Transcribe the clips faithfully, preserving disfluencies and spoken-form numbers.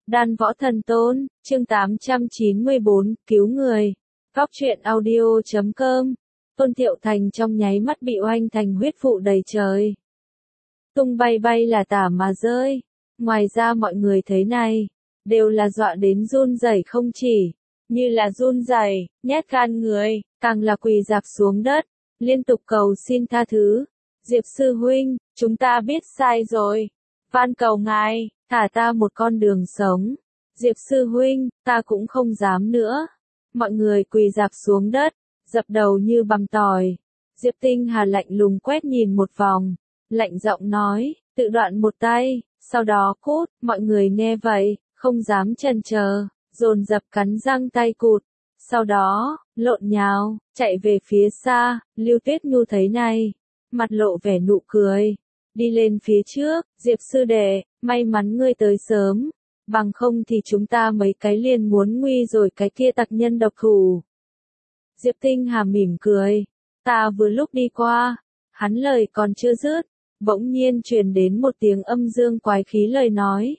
Đan Võ Thần Tôn, chương tám trăm chín mươi bốn, cứu người. Góc truyện audio chấm com. Tôn Thiệu Thành trong nháy mắt bị oanh thành huyết vụ đầy trời. Tung bay bay là tả mà rơi. Ngoài ra mọi người thấy này, đều là dọa đến run rẩy không chỉ, như là run rẩy, nhát gan người, càng là quỳ dạp xuống đất, liên tục cầu xin tha thứ. Diệp sư huynh, chúng ta biết sai rồi. Van cầu ngài, thả ta một con đường sống. Diệp sư huynh, ta cũng không dám nữa. Mọi người quỳ dạp xuống đất, dập đầu như bằm tỏi. Diệp Tinh Hà lạnh lùng quét nhìn một vòng, lạnh giọng nói, tự đoạn một tay, sau đó cút. Mọi người nghe vậy, không dám chần chờ, dồn dập cắn răng tay cụt. Sau đó, lộn nhào, chạy về phía xa. Lưu Tuyết Nhu thấy này, mặt lộ vẻ nụ cười, đi lên phía trước. Diệp sư đệ, may mắn ngươi tới sớm, bằng không thì chúng ta mấy cái liền muốn nguy rồi cái kia tặc nhân độc thủ. Diệp Tinh Hà mỉm cười, ta vừa lúc đi qua. Hắn lời còn chưa dứt, bỗng nhiên truyền đến một tiếng âm dương quái khí lời nói.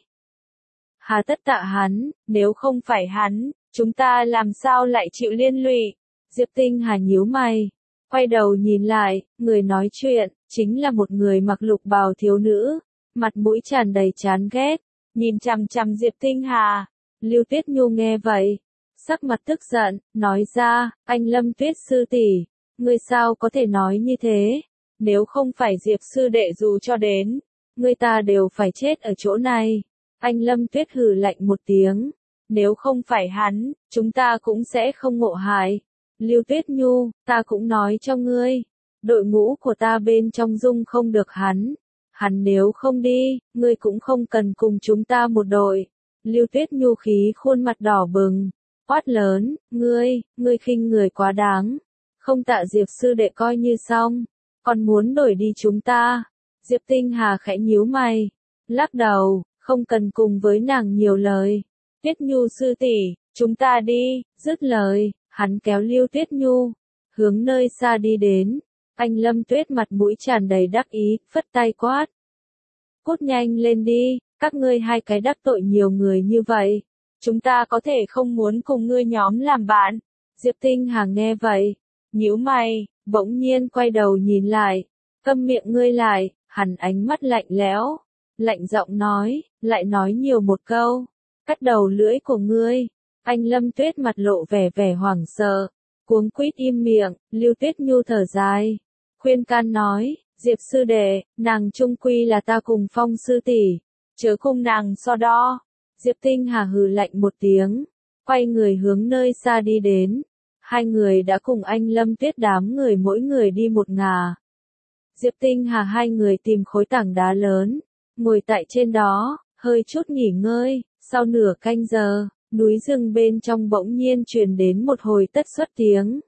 Hà tất tạ hắn, nếu không phải hắn, chúng ta làm sao lại chịu liên lụy. Diệp Tinh Hà nhíu mày, quay đầu nhìn lại, người nói chuyện, chính là một người mặc lục bào thiếu nữ, mặt mũi tràn đầy chán ghét, nhìn chằm chằm Diệp Tinh Hà. Lưu Tuyết Nhu nghe vậy, sắc mặt tức giận, nói ra, anh Lâm Tuyết sư tỷ, ngươi sao có thể nói như thế, nếu không phải Diệp sư đệ dù cho đến, ngươi ta đều phải chết ở chỗ này. Anh Lâm Tuyết hừ lạnh một tiếng, nếu không phải hắn, chúng ta cũng sẽ không ngộ hại. Lưu Tuyết Nhu, ta cũng nói cho ngươi, đội ngũ của ta bên trong dung không được hắn. Hắn nếu không đi, ngươi cũng không cần cùng chúng ta một đội. Lưu Tuyết Nhu khí khuôn mặt đỏ bừng, quát lớn, ngươi, ngươi khinh người quá đáng. Không tạ Diệp sư đệ coi như xong, còn muốn đổi đi chúng ta. Diệp Tinh Hà khẽ nhíu mày, lắc đầu, không cần cùng với nàng nhiều lời. Tuyết Nhu sư tỷ, chúng ta đi. Dứt lời, hắn kéo Lưu Tuyết Nhu, hướng nơi xa đi đến. Anh Lâm Tuyết mặt mũi tràn đầy đắc ý, phất tay quát. Cút nhanh lên đi, các ngươi hai cái đắc tội nhiều người như vậy. Chúng ta có thể không muốn cùng ngươi nhóm làm bạn. Diệp Tinh Hà nghe vậy, nhíu mày, bỗng nhiên quay đầu nhìn lại. Câm miệng ngươi lại. Hắn ánh mắt lạnh lẽo, lạnh giọng nói, lại nói nhiều một câu, cắt đầu lưỡi của ngươi. Anh Lâm Tuyết mặt lộ vẻ vẻ hoảng sợ, cuống quýt im miệng. Lưu Tuyết Nhu thở dài, khuyên can nói, Diệp sư đệ, nàng chung quy là ta cùng Phong sư tỷ, chớ cùng nàng so đo. Diệp Tinh Hà hừ lạnh một tiếng, quay người hướng nơi xa đi đến. Hai người đã cùng anh Lâm Tuyết đám người mỗi người đi một ngả. Diệp Tinh Hà hai người tìm khối tảng đá lớn, ngồi tại trên đó, hơi chút nghỉ ngơi. Sau nửa canh giờ, núi rừng bên trong bỗng nhiên truyền đến một hồi tất xuất tiếng.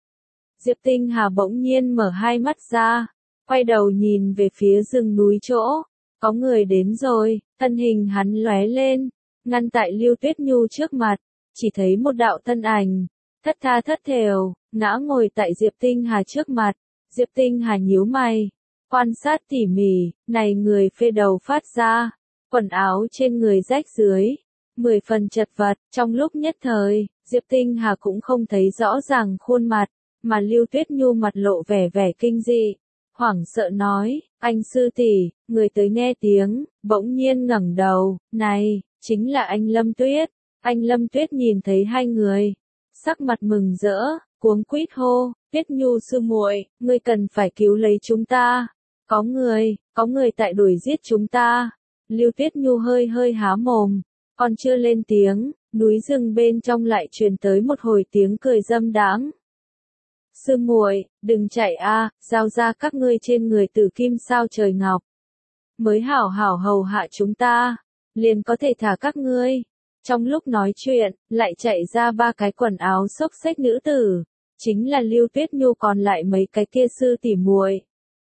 Diệp Tinh Hà bỗng nhiên mở hai mắt ra, quay đầu nhìn về phía rừng núi chỗ, có người đến rồi. Thân hình hắn lóe lên, ngăn tại Lưu Tuyết Nhu trước mặt, chỉ thấy một đạo thân ảnh, thất tha thất thểu, ngã ngồi tại Diệp Tinh Hà trước mặt. Diệp Tinh Hà nhíu mày, quan sát tỉ mỉ, này người phê đầu phát ra, quần áo trên người rách dưới, mười phần chật vật. Trong lúc nhất thời, Diệp Tinh Hà cũng không thấy rõ ràng khuôn mặt, mà Lưu Tuyết Nhu mặt lộ vẻ vẻ kinh dị, hoảng sợ nói, anh sư tỷ, người tới nghe tiếng, bỗng nhiên ngẩng đầu, này, chính là anh Lâm Tuyết. Anh Lâm Tuyết nhìn thấy hai người, sắc mặt mừng rỡ, cuống quýt hô, Tuyết Nhu sư muội, ngươi cần phải cứu lấy chúng ta. Có người, có người tại đuổi giết chúng ta. Lưu Tuyết Nhu hơi hơi há mồm, còn chưa lên tiếng, núi rừng bên trong lại truyền tới một hồi tiếng cười dâm đãng. Sư muội, đừng chạy a, giao ra các ngươi trên người tử kim sao trời ngọc. Mới hảo hảo hầu hạ chúng ta, liền có thể thả các ngươi. Trong lúc nói chuyện, lại chạy ra ba cái quần áo xốc xếch nữ tử, chính là Lưu Tuyết Nhu còn lại mấy cái kia sư tỉ muội.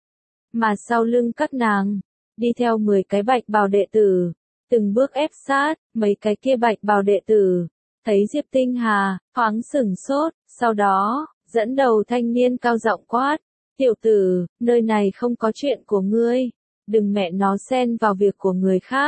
Mà sau lưng các nàng, đi theo mười cái bạch bào đệ tử, từng bước ép sát. Mấy cái kia bạch bào đệ tử, thấy Diệp Tinh Hà, thoáng sửng sốt, sau đó, dẫn đầu thanh niên cao giọng quát, tiểu tử, nơi này không có chuyện của ngươi, đừng mẹ nó xen vào việc của người khác.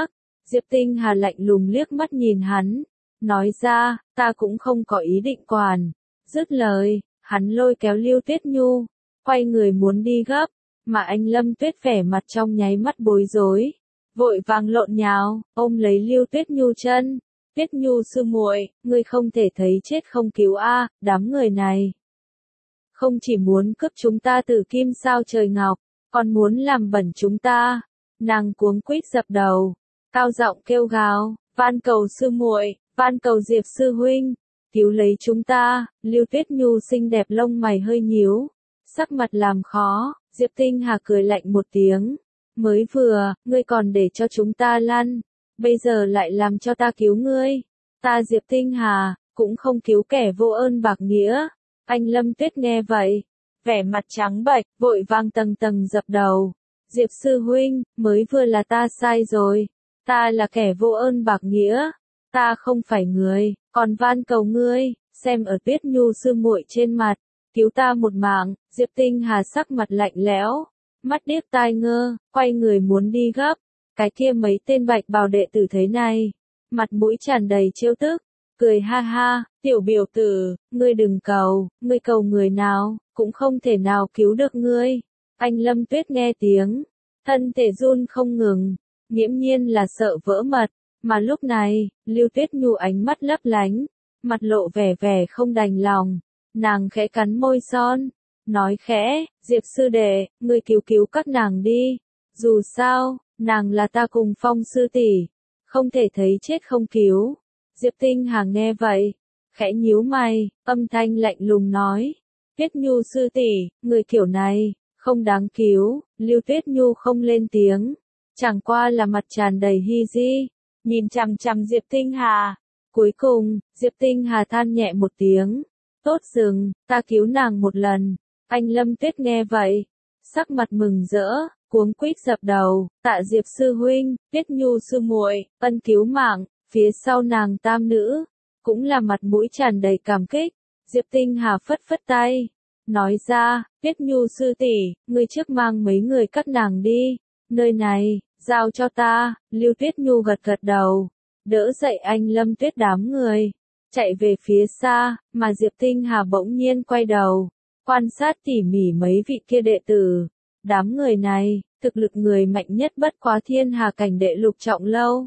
Diệp Tinh Hà lạnh lùng liếc mắt nhìn hắn, nói ra, ta cũng không có ý định quản. Dứt lời, hắn lôi kéo Lưu Tuyết Nhu, quay người muốn đi gấp, mà anh Lâm Tuyết vẻ mặt trong nháy mắt bối rối, vội vàng lộn nhào, ôm lấy Lưu Tuyết Nhu chân. Tuyết Nhu sư muội, ngươi không thể thấy chết không cứu a, đám người này không chỉ muốn cướp chúng ta từ kim sao trời ngọc, còn muốn làm bẩn chúng ta. Nàng cuống quýt dập đầu, cao giọng kêu gào, van cầu sư muội, van cầu Diệp sư huynh, cứu lấy chúng ta. Lưu Tuyết Nhu xinh đẹp lông mày hơi nhíu, sắc mặt làm khó. Diệp Tinh Hà cười lạnh một tiếng, mới vừa, ngươi còn để cho chúng ta lăn, bây giờ lại làm cho ta cứu ngươi. Ta Diệp Tinh Hà, cũng không cứu kẻ vô ơn bạc nghĩa. Anh Lâm Tuyết nghe vậy, vẻ mặt trắng bệch, vội vàng tầng tầng dập đầu. Diệp sư huynh, mới vừa là ta sai rồi. Ta là kẻ vô ơn bạc nghĩa. Ta không phải người, còn van cầu ngươi, xem ở Tuyết Nhu sư muội trên mặt, cứu ta một mạng. Diệp Tinh Hà sắc mặt lạnh lẽo, mắt điếc tai ngơ, quay người muốn đi gấp. Cái kia mấy tên bạch bào đệ tử thế này, mặt mũi tràn đầy trêu tức, cười ha ha, tiểu biểu tử, ngươi đừng cầu, ngươi cầu người nào, cũng không thể nào cứu được ngươi. Anh Lâm Tuyết nghe tiếng, thân thể run không ngừng, nghiễm nhiên là sợ vỡ mật, mà lúc này, Lưu Tuyết Nhu ánh mắt lấp lánh, mặt lộ vẻ vẻ không đành lòng, nàng khẽ cắn môi son, nói khẽ, Diệp sư đệ, ngươi cứu cứu các nàng đi, dù sao, nàng là ta cùng Phong sư tỷ, không thể thấy chết không cứu. Diệp Tinh Hà nghe vậy, khẽ nhíu mày, âm thanh lạnh lùng nói, Tuyết Nhu sư tỷ, người kiểu này, không đáng cứu. Lưu Tuyết Nhu không lên tiếng, chẳng qua là mặt tràn đầy hi di, nhìn chằm chằm Diệp Tinh Hà. Cuối cùng, Diệp Tinh Hà than nhẹ một tiếng, tốt dừng, ta cứu nàng một lần. Anh Lâm Tuyết nghe vậy, sắc mặt mừng rỡ, cuống quýt dập đầu, tạ Diệp sư huynh, Tuyết Nhu sư muội, ân cứu mạng. Phía sau nàng tam nữ, cũng là mặt mũi tràn đầy cảm kích. Diệp Tinh Hà phất phất tay, nói ra, Tuyết Nhu sư tỷ, ngươi trước mang mấy người các nàng đi, nơi này, giao cho ta. Lưu Tuyết Nhu gật gật đầu, đỡ dậy anh Lâm Tuyết đám người, chạy về phía xa, mà Diệp Tinh Hà bỗng nhiên quay đầu, quan sát tỉ mỉ mấy vị kia đệ tử. Đám người này, thực lực người mạnh nhất bất quá thiên hà cảnh đệ lục trọng lâu.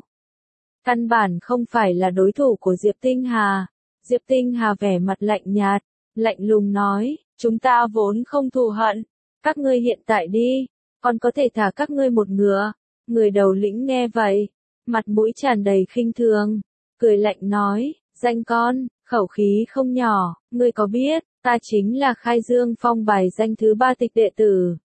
Căn bản không phải là đối thủ của Diệp Tinh Hà. Diệp Tinh Hà vẻ mặt lạnh nhạt, lạnh lùng nói, chúng ta vốn không thù hận, các ngươi hiện tại đi, còn có thể thả các ngươi một ngựa. Người đầu lĩnh nghe vậy, mặt mũi tràn đầy khinh thường, cười lạnh nói, danh con, khẩu khí không nhỏ, ngươi có biết, ta chính là Khai Dương Phong bài danh thứ ba tịch đệ tử.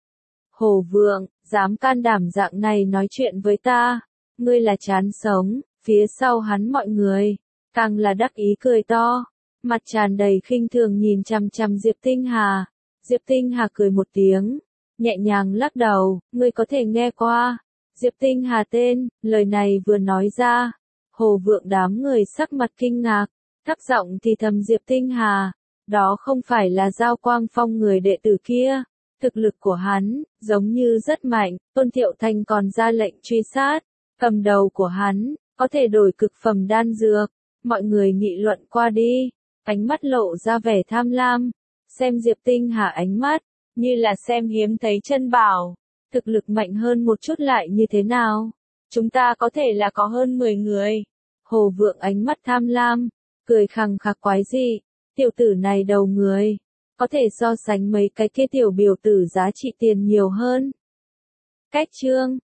Hồ Vượng, dám can đảm dạng này nói chuyện với ta, ngươi là chán sống. Phía sau hắn mọi người, càng là đắc ý cười to, mặt tràn đầy khinh thường nhìn chằm chằm Diệp Tinh Hà. Diệp Tinh Hà cười một tiếng, nhẹ nhàng lắc đầu, ngươi có thể nghe qua Diệp Tinh Hà tên. Lời này vừa nói ra, Hồ Vượng đám người sắc mặt kinh ngạc, thấp giọng thì thầm Diệp Tinh Hà, đó không phải là Giao Quang Phong người đệ tử kia. Thực lực của hắn, giống như rất mạnh. Tôn Thiệu Thành còn ra lệnh truy sát, cầm đầu của hắn, có thể đổi cực phẩm đan dược. Mọi người nghị luận qua đi, ánh mắt lộ ra vẻ tham lam, xem Diệp Tinh Hà ánh mắt, như là xem hiếm thấy chân bảo. Thực lực mạnh hơn một chút lại như thế nào? Chúng ta có thể là có hơn mười người. Hồ Vượng ánh mắt tham lam, cười khằng khặc quái dị, tiểu tử này đầu người, có thể so sánh mấy cái kia tiểu biểu tử giá trị tiền nhiều hơn. Cách chương